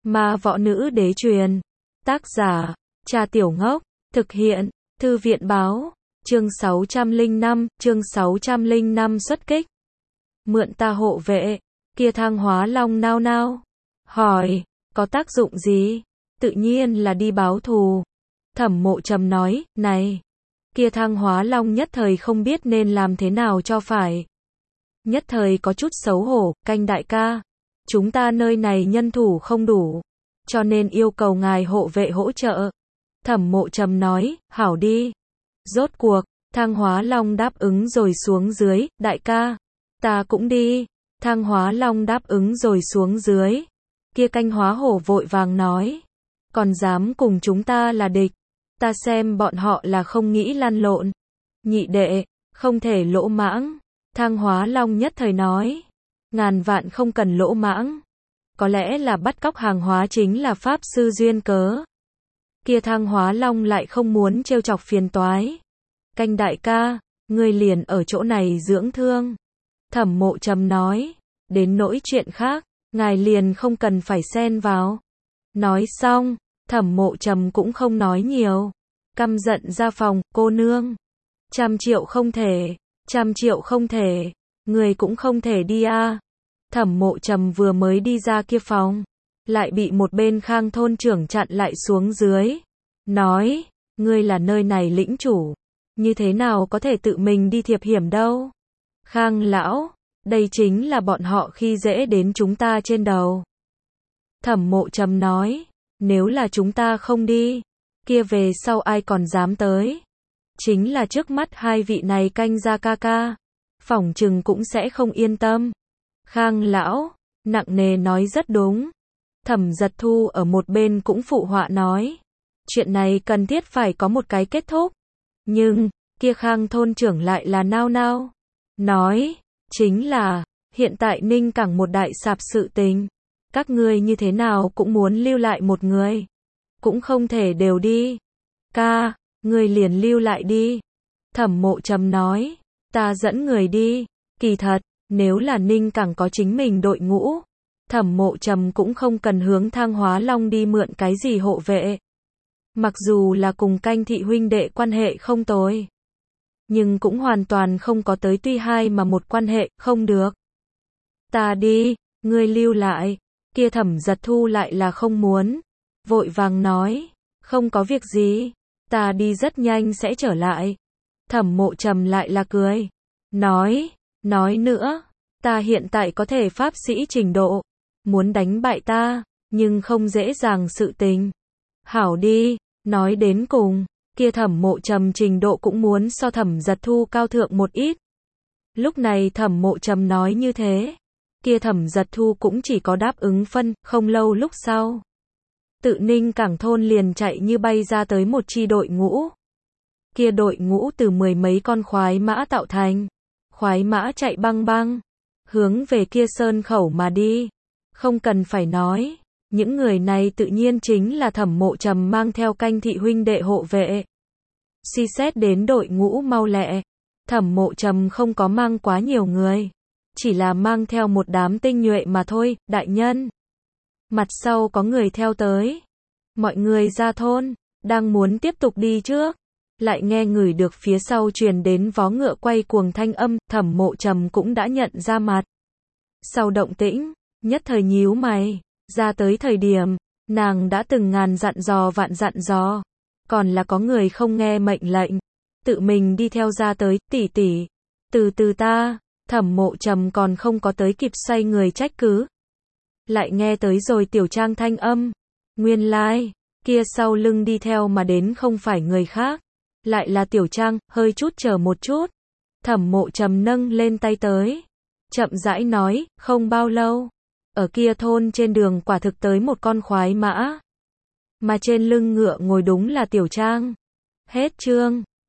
Ma võ nữ đế truyền. Tác giả, Trà Tiểu Ngốc. Thực hiện, Thư viện báo. Chương 605 xuất kích. Mượn ta hộ vệ. Kia Thang Hóa Long nao nao. Hỏi, có tác dụng gì? Tự nhiên là đi báo thù. Thẩm Mộ Trầm nói, này. Kia Thang Hóa Long nhất thời không biết nên làm thế nào cho phải. Nhất thời có chút xấu hổ, Canh đại ca. Chúng ta nơi này nhân thủ không đủ. Cho nên yêu cầu ngài hộ vệ hỗ trợ. Thẩm Mộ Trầm nói, hảo đi. Rốt cuộc, Thang Hóa Long đáp ứng rồi xuống dưới, đại ca. Ta cũng đi. Thang Hóa Long đáp ứng rồi xuống dưới. Kia Canh Hóa Hổ vội vàng nói. Còn dám cùng chúng ta là địch. Ta xem bọn họ là không nghĩ lăn lộn. Nhị đệ, không thể lỗ mãng. Thang Hóa Long nhất thời nói. Ngàn vạn không cần lỗ mãng. Có lẽ là bắt cóc hàng hóa chính là pháp sư duyên cớ. Kia Thang Hóa Long lại không muốn trêu chọc phiền toái. Canh đại ca, ngươi liền ở chỗ này dưỡng thương. Thẩm Mộ Trầm nói. Đến nỗi chuyện khác, ngài liền không cần phải xen vào. Nói xong, Thẩm Mộ Trầm cũng không nói nhiều. Căm giận ra phòng, cô nương. 100 triệu không thể, 100 triệu không thể, người cũng không thể đi a. Thẩm Mộ Trầm vừa mới đi ra kia phòng, lại bị một bên Khang thôn trưởng chặn lại xuống dưới. Nói, ngươi là nơi này lĩnh chủ, như thế nào có thể tự mình đi thiệp hiểm đâu. Khang lão, đây chính là bọn họ khi dễ đến chúng ta trên đầu. Thẩm Mộ Trầm nói, nếu là chúng ta không đi, kia về sau ai còn dám tới. Chính là trước mắt hai vị này Canh gia ca ca, phỏng chừng cũng sẽ không yên tâm. Khang lão, nặng nề nói rất đúng. Thẩm Giật Thu ở một bên cũng phụ họa nói. Chuyện này cần thiết phải có một cái kết thúc. Nhưng, kia Khang thôn trưởng lại là nao nao. Nói, chính là, hiện tại Ninh Cảng một đại sạp sự tình. Các ngươi như thế nào cũng muốn lưu lại một người. Cũng không thể đều đi. Ca, ngươi liền lưu lại đi. Thẩm Mộ Trầm nói, ta dẫn người đi. Kỳ thật, nếu là Ninh Cảng có chính mình đội ngũ, Thẩm Mộ Trầm cũng không cần hướng Thang Hóa Long đi mượn cái gì hộ vệ. Mặc dù là cùng Canh thị huynh đệ quan hệ không tồi, nhưng cũng hoàn toàn không có tới tuy hai mà một quan hệ, không được. Ta đi, ngươi lưu lại. Kia Thẩm Giật Thu lại là không muốn. Vội vàng nói, không có việc gì, ta đi rất nhanh sẽ trở lại. Thẩm Mộ Trầm lại là cười. Nói nữa, ta hiện tại có thể pháp sĩ trình độ, muốn đánh bại ta, nhưng không dễ dàng sự tình. Hảo đi, nói đến cùng, kia Thẩm Mộ Trầm trình độ cũng muốn so Thẩm Giật Thu cao thượng một ít. Lúc này Thẩm Mộ Trầm nói như thế, kia Thẩm Giật Thu cũng chỉ có đáp ứng phân, không lâu lúc sau. Tự Ninh Cảng thôn liền chạy như bay ra tới một chi đội ngũ. Kia đội ngũ từ 10 mấy con khoái mã tạo thành. Khoái mã chạy băng băng, hướng về kia sơn khẩu mà đi. Không cần phải nói, những người này tự nhiên chính là Thẩm Mộ Trầm mang theo Canh thị huynh đệ hộ vệ. Suy xét đến đội ngũ mau lẹ, Thẩm Mộ Trầm không có mang quá nhiều người, chỉ là mang theo một đám tinh nhuệ mà thôi, đại nhân. Mặt sau có người theo tới. Mọi người ra thôn, đang muốn tiếp tục đi trước. Lại nghe ngửi được phía sau truyền đến vó ngựa quay cuồng thanh âm, Thẩm Mộ Trầm cũng đã nhận ra mặt. Sau động tĩnh, nhất thời nhíu mày, ra tới thời điểm, nàng đã từng ngàn dặn dò vạn dặn dò. Còn là có người không nghe mệnh lệnh, tự mình đi theo ra tới, tỷ tỷ. Từ từ ta, Thẩm Mộ Trầm còn không có tới kịp xoay người trách cứ. Lại nghe tới rồi Tiểu Trang thanh âm. Nguyên lai, kia sau lưng đi theo mà đến không phải người khác. Lại là Tiểu Trang, hơi chút chờ một chút. Thẩm Mộ Trầm nâng lên tay tới. Chậm rãi nói, không bao lâu. Ở kia thôn trên đường quả thực tới một con khoái mã. Mà trên lưng ngựa ngồi đúng là Tiểu Trang. Hết chương.